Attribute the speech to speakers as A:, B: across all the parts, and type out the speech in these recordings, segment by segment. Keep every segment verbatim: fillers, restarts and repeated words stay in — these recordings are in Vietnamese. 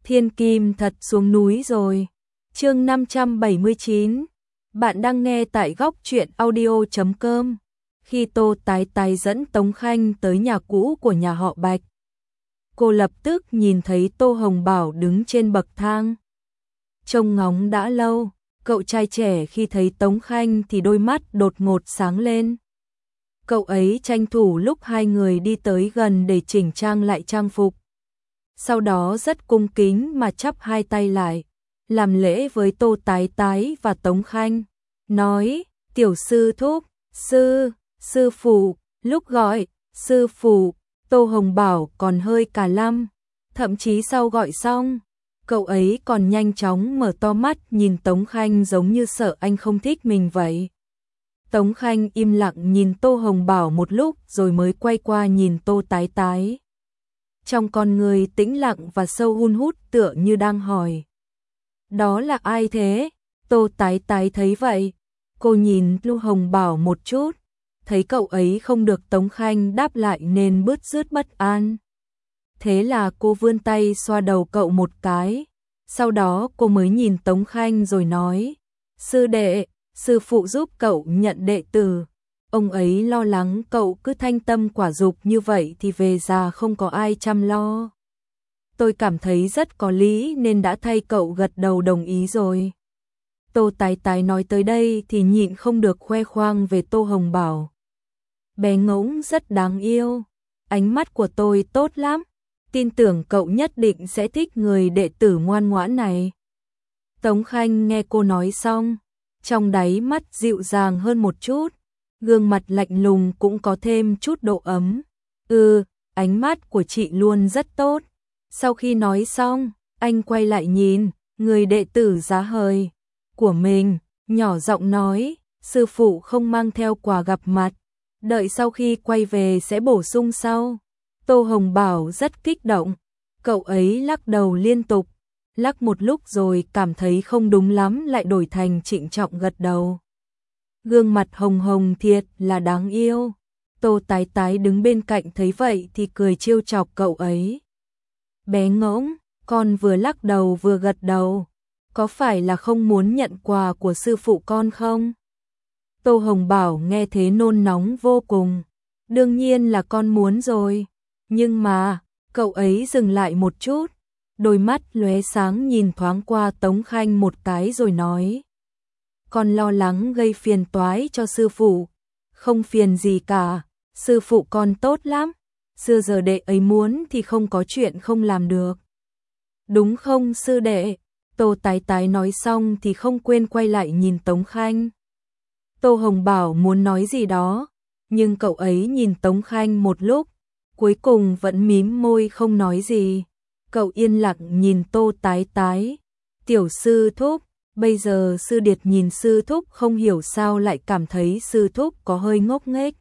A: Thiên Kim thật xuống núi rồi. Chương năm trăm bảy mươi chín. Bạn đang nghe tại góc truyện audio chấm com. Khi Tô Tái Tái dẫn Tống Khanh tới nhà cũ của nhà họ Bạch, cô lập tức nhìn thấy Tô Hồng Bảo đứng trên bậc thang. Trông ngóng đã lâu, cậu trai trẻ khi thấy Tống Khanh thì đôi mắt đột ngột sáng lên. Cậu ấy tranh thủ lúc hai người đi tới gần để chỉnh trang lại trang phục. Sau đó rất cung kính mà chắp hai tay lại, làm lễ với Tô Tái Tái và Tống Khanh, nói: "Tiểu sư thúc, sư, sư phụ." Lúc gọi sư phụ, Tô Hồng Bảo còn hơi cà lăm, thậm chí sau gọi xong, cậu ấy còn nhanh chóng mở to mắt nhìn Tống Khanh giống như sợ anh không thích mình vậy. Tống Khanh im lặng nhìn Tô Hồng Bảo một lúc rồi mới quay qua nhìn Tô Tái Tái. Trong con người tĩnh lặng và sâu hun hút tựa như đang hỏi: "Đó là ai thế?" Tô Tái Tái thấy vậy, cô nhìn Tô Hồng Bảo một chút, thấy cậu ấy không được Tống Khanh đáp lại nên bứt rứt bất an. Thế là cô vươn tay xoa đầu cậu một cái, sau đó cô mới nhìn Tống Khanh rồi nói: "Sư đệ, sư phụ giúp cậu nhận đệ tử. Ông ấy lo lắng cậu cứ thanh tâm quả dục như vậy thì về già không có ai chăm lo. Tôi cảm thấy rất có lý nên đã thay cậu gật đầu đồng ý rồi." Tô Tái Tái nói tới đây thì nhịn không được khoe khoang về Tô Hồng Bảo. "Bé ngỗng rất đáng yêu, ánh mắt của tôi tốt lắm, tin tưởng cậu nhất định sẽ thích người đệ tử ngoan ngoãn này." Tống Khanh nghe cô nói xong, trong đáy mắt dịu dàng hơn một chút, gương mặt lạnh lùng cũng có thêm chút độ ấm. "Ừ, ánh mắt của chị luôn rất tốt." Sau khi nói xong, anh quay lại nhìn người đệ tử giá hời của mình, nhỏ giọng nói: "Sư phụ không mang theo quà gặp mặt, đợi sau khi quay về sẽ bổ sung sau." Tô Hồng Bảo rất kích động, cậu ấy lắc đầu liên tục, lắc một lúc rồi cảm thấy không đúng lắm lại đổi thành trịnh trọng gật đầu. Gương mặt hồng hồng thiệt là đáng yêu. Tô Tái Tái đứng bên cạnh thấy vậy thì cười trêu chọc cậu ấy. "Bé ngỗng, con vừa lắc đầu vừa gật đầu, có phải là không muốn nhận quà của sư phụ con không?" Tô Hồng Bảo nghe thế nôn nóng vô cùng. "Đương nhiên là con muốn rồi, nhưng mà..." Cậu ấy dừng lại một chút, đôi mắt lóe sáng nhìn thoáng qua Tống Khanh một cái rồi nói: "Con lo lắng gây phiền toái cho sư phụ." "Không phiền gì cả, sư phụ con tốt lắm, xưa giờ đệ ấy muốn thì không có chuyện không làm được. Đúng không sư đệ?" Tô Tái Tái nói xong thì không quên quay lại nhìn Tống Khanh. Tô Hồng Bảo muốn nói gì đó, nhưng cậu ấy nhìn Tống Khanh một lúc, cuối cùng vẫn mím môi không nói gì. Cậu yên lặng nhìn Tô Tái Tái. "Tiểu sư thúc." Bây giờ sư điệt nhìn sư thúc không hiểu sao lại cảm thấy sư thúc có hơi ngốc nghếch.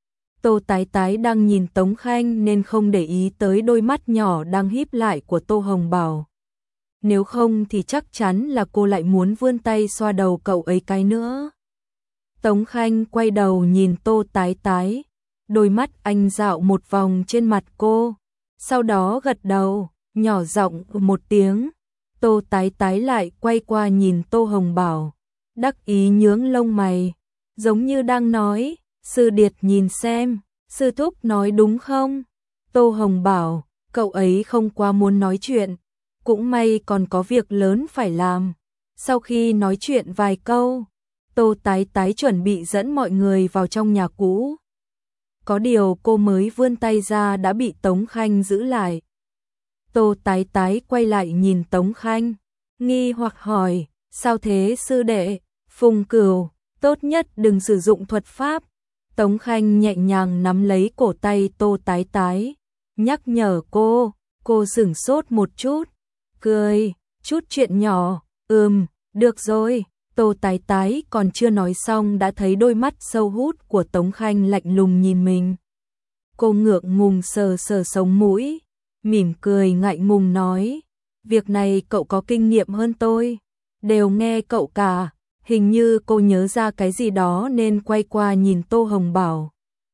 A: Tô Tái Tái đang nhìn Tống Khanh nên không để ý tới đôi mắt nhỏ đang híp lại của Tô Hồng Bảo. Nếu không thì chắc chắn là cô lại muốn vươn tay xoa đầu cậu ấy cái nữa. Tống Khanh quay đầu nhìn Tô Tái Tái, đôi mắt anh dạo một vòng trên mặt cô, sau đó gật đầu, nhỏ giọng một tiếng. Tô Tái Tái lại quay qua nhìn Tô Hồng Bảo, đắc ý nhướng lông mày, giống như đang nói: "Sư điệt nhìn xem, sư thúc nói đúng không?" Tô Hồng Bảo, cậu ấy không quá muốn nói chuyện, cũng may còn có việc lớn phải làm. Sau khi nói chuyện vài câu, Tô Tái Tái chuẩn bị dẫn mọi người vào trong nhà cũ. Có điều cô mới vươn tay ra đã bị Tống Khanh giữ lại. Tô Tái Tái quay lại nhìn Tống Khanh, nghi hoặc hỏi: "Sao thế sư đệ?" "Phùng Cửu, tốt nhất đừng sử dụng thuật pháp." Tống Khanh nhẹ nhàng nắm lấy cổ tay Tô Tái Tái, nhắc nhở cô. Cô sửng sốt một chút, cười: "Chút chuyện nhỏ, ừm, được rồi." Tô Tái Tái còn chưa nói xong đã thấy đôi mắt sâu hút của Tống Khanh lạnh lùng nhìn mình. Cô ngượng ngùng sờ sờ sống mũi, mỉm cười ngại ngùng nói: "Việc này cậu có kinh nghiệm hơn tôi, đều nghe cậu cả." Hình như cô nhớ ra cái gì đó nên quay qua nhìn Tô Hồng Bảo,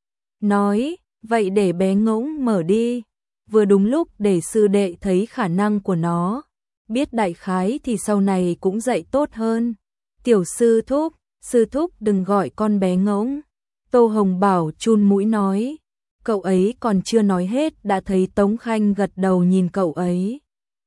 A: nói: "Vậy để bé ngỗng mở đi." Vừa đúng lúc để sư đệ thấy khả năng của nó, biết đại khái thì sau này cũng dạy tốt hơn. Tiểu sư thúc, sư thúc đừng gọi con bé ngỗng. Tô Hồng Bảo chun mũi nói. Cậu ấy còn chưa nói hết đã thấy Tống Khanh gật đầu nhìn cậu ấy.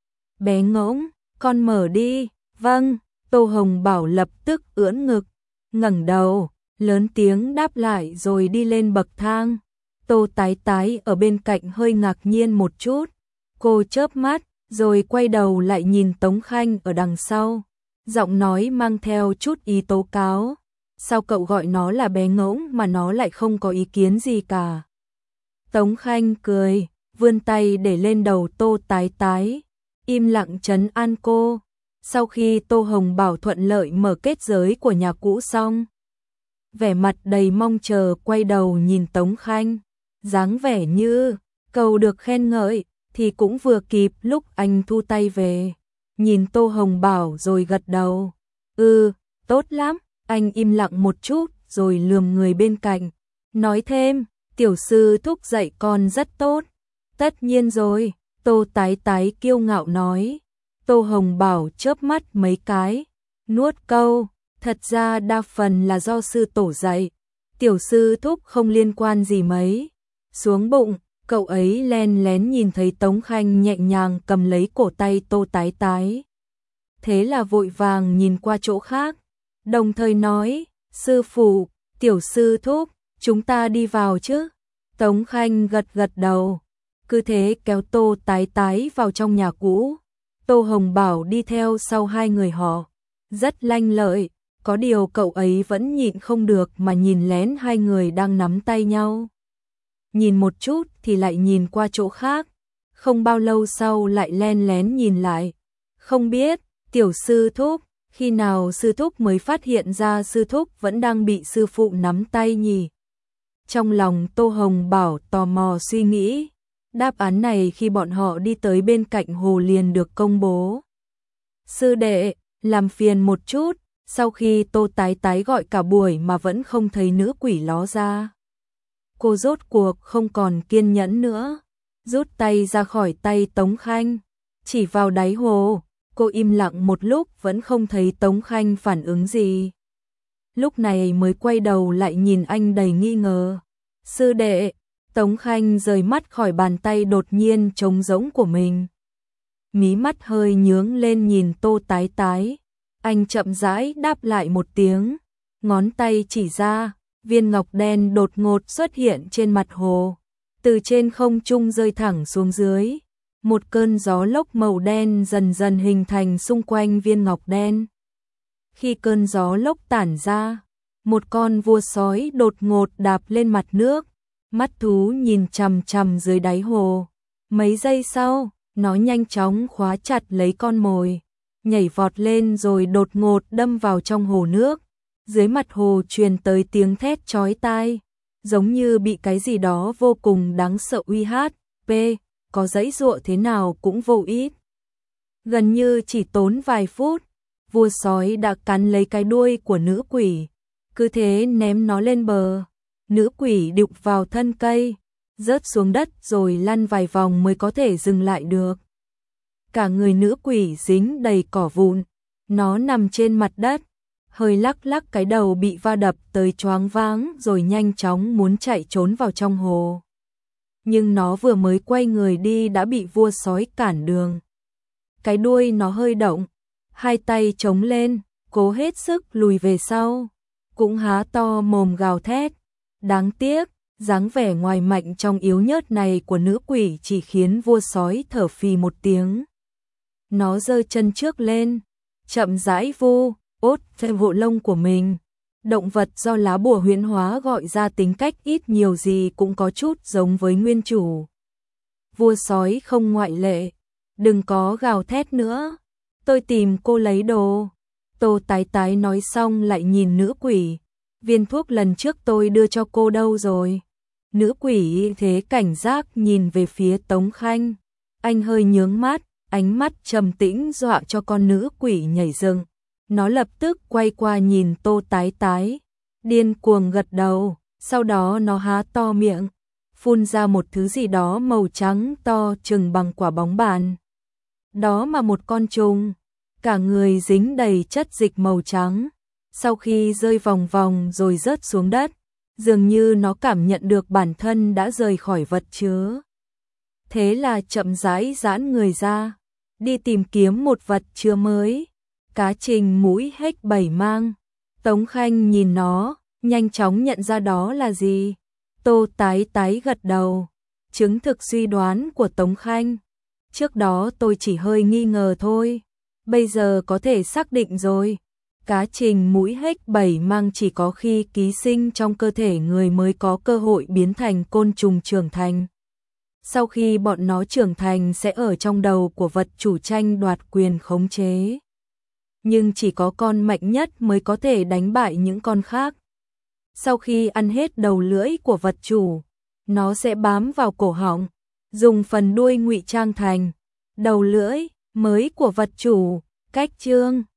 A: Bé ngỗng, con mở đi. Vâng, Tô Hồng Bảo lập tức ưỡn ngực, ngẩng đầu, lớn tiếng đáp lại rồi đi lên bậc thang. Tô Tái Tái ở bên cạnh hơi ngạc nhiên một chút. Cô chớp mắt, rồi quay đầu lại nhìn Tống Khanh ở đằng sau. Giọng nói mang theo chút ý tố cáo. Sao cậu gọi nó là bé ngỗng mà nó lại không có ý kiến gì cả? Tống Khanh cười, vươn tay để lên đầu Tô Tái Tái, im lặng trấn an cô. Sau khi Tô Hồng Bảo thuận lợi mở kết giới của nhà cũ xong, vẻ mặt đầy mong chờ quay đầu nhìn Tống Khanh, dáng vẻ như cầu được khen ngợi, thì cũng vừa kịp lúc anh thu tay về, nhìn Tô Hồng Bảo rồi gật đầu. Ừ, tốt lắm. Anh im lặng một chút rồi lườm người bên cạnh, nói thêm, tiểu sư thúc dạy con rất tốt. Tất nhiên rồi, Tô Tái Tái kiêu ngạo nói. Tô Hồng Bảo chớp mắt mấy cái, nuốt câu, thật ra đa phần là do sư tổ dạy, tiểu sư thúc không liên quan gì mấy. Xuống bụng, cậu ấy len lén nhìn thấy Tống Khanh nhẹ nhàng cầm lấy cổ tay Tô Tái Tái. Thế là vội vàng nhìn qua chỗ khác, đồng thời nói, sư phụ, tiểu sư thúc, chúng ta đi vào chứ. Tống Khanh gật gật đầu, cứ thế kéo Tô Tái Tái vào trong nhà cũ. Tô Hồng Bảo đi theo sau hai người họ, rất lanh lợi, có điều cậu ấy vẫn nhịn không được mà nhìn lén hai người đang nắm tay nhau. Nhìn một chút thì lại nhìn qua chỗ khác, không bao lâu sau lại len lén nhìn lại. Không biết, tiểu sư thúc, khi nào sư thúc mới phát hiện ra sư thúc vẫn đang bị sư phụ nắm tay nhỉ? Trong lòng Tô Hồng Bảo tò mò suy nghĩ, đáp án này khi bọn họ đi tới bên cạnh hồ liền được công bố. Sư đệ, làm phiền một chút, sau khi Tô Tái Tái gọi cả buổi mà vẫn không thấy nữ quỷ ló ra. Cô rốt cuộc không còn kiên nhẫn nữa, rút tay ra khỏi tay Tống Khanh, chỉ vào đáy hồ. Cô im lặng một lúc vẫn không thấy Tống Khanh phản ứng gì. Lúc này mới quay đầu lại nhìn anh đầy nghi ngờ. Sư đệ, Tống Khanh rời mắt khỏi bàn tay đột nhiên trống rỗng của mình. Mí mắt hơi nhướng lên nhìn Tô Tái Tái. Anh chậm rãi đáp lại một tiếng, ngón tay chỉ ra, viên ngọc đen đột ngột xuất hiện trên mặt hồ, từ trên không trung rơi thẳng xuống dưới. Một cơn gió lốc màu đen dần dần hình thành xung quanh viên ngọc đen. Khi cơn gió lốc tản ra, một con vua sói đột ngột đạp lên mặt nước, mắt thú nhìn chằm chằm dưới đáy hồ. Mấy giây sau, nó nhanh chóng khóa chặt lấy con mồi, nhảy vọt lên rồi đột ngột đâm vào trong hồ nước. Dưới mặt hồ truyền tới tiếng thét chói tai, giống như bị cái gì đó vô cùng đáng sợ uy hiếp. Có giãy giụa thế nào cũng vô ích. Gần như chỉ tốn vài phút, vua sói đã cắn lấy cái đuôi của nữ quỷ, cứ thế ném nó lên bờ. Nữ quỷ đụng vào thân cây, rớt xuống đất rồi lăn vài vòng mới có thể dừng lại được. Cả người nữ quỷ dính đầy cỏ vụn, nó nằm trên mặt đất, hơi lắc lắc cái đầu bị va đập tới choáng váng rồi nhanh chóng muốn chạy trốn vào trong hồ. Nhưng nó vừa mới quay người đi đã bị vua sói cản đường. Cái đuôi nó hơi động, hai tay chống lên, cố hết sức lùi về sau, cũng há to mồm gào thét. Đáng tiếc, dáng vẻ ngoài mạnh trong yếu nhớt này của nữ quỷ chỉ khiến vua sói thở phì một tiếng. Nó giơ chân trước lên, chậm rãi vu ốt theo bộ lông của mình. Động vật do lá bùa huyễn hóa gọi ra tính cách ít nhiều gì cũng có chút giống với nguyên chủ. Vua sói không ngoại lệ. Đừng có gào thét nữa, tôi tìm cô lấy đồ. Tô Tái Tái nói xong lại nhìn nữ quỷ. Viên thuốc lần trước tôi đưa cho cô đâu rồi? Nữ quỷ thế cảnh giác nhìn về phía Tống Khanh. Anh hơi nhướng mắt, ánh mắt trầm tĩnh dọa cho con nữ quỷ nhảy dựng. Nó lập tức quay qua nhìn Tô Tái Tái, điên cuồng gật đầu, sau đó nó há to miệng, phun ra một thứ gì đó màu trắng to chừng bằng quả bóng bàn. Đó mà một con trùng, cả người dính đầy chất dịch màu trắng. Sau khi rơi vòng vòng rồi rớt xuống đất, dường như nó cảm nhận được bản thân đã rời khỏi vật chứa. Thế là chậm rãi giãn người ra, đi tìm kiếm một vật chứa mới. Cá trình mũi hếch bảy mang. Tống Khanh nhìn nó, nhanh chóng nhận ra đó là gì. Tô Tái Tái gật đầu, chứng thực suy đoán của Tống Khanh. Trước đó tôi chỉ hơi nghi ngờ thôi, bây giờ có thể xác định rồi. Cá trình mũi hếch bảy mang chỉ có khi ký sinh trong cơ thể người mới có cơ hội biến thành côn trùng trưởng thành. Sau khi bọn nó trưởng thành sẽ ở trong đầu của vật chủ tranh đoạt quyền khống chế. Nhưng chỉ có con mạnh nhất mới có thể đánh bại những con khác. Sau khi ăn hết đầu lưỡi của vật chủ, nó sẽ bám vào cổ họng, dùng phần đuôi ngụy trang thành đầu lưỡi mới của vật chủ. Cách chương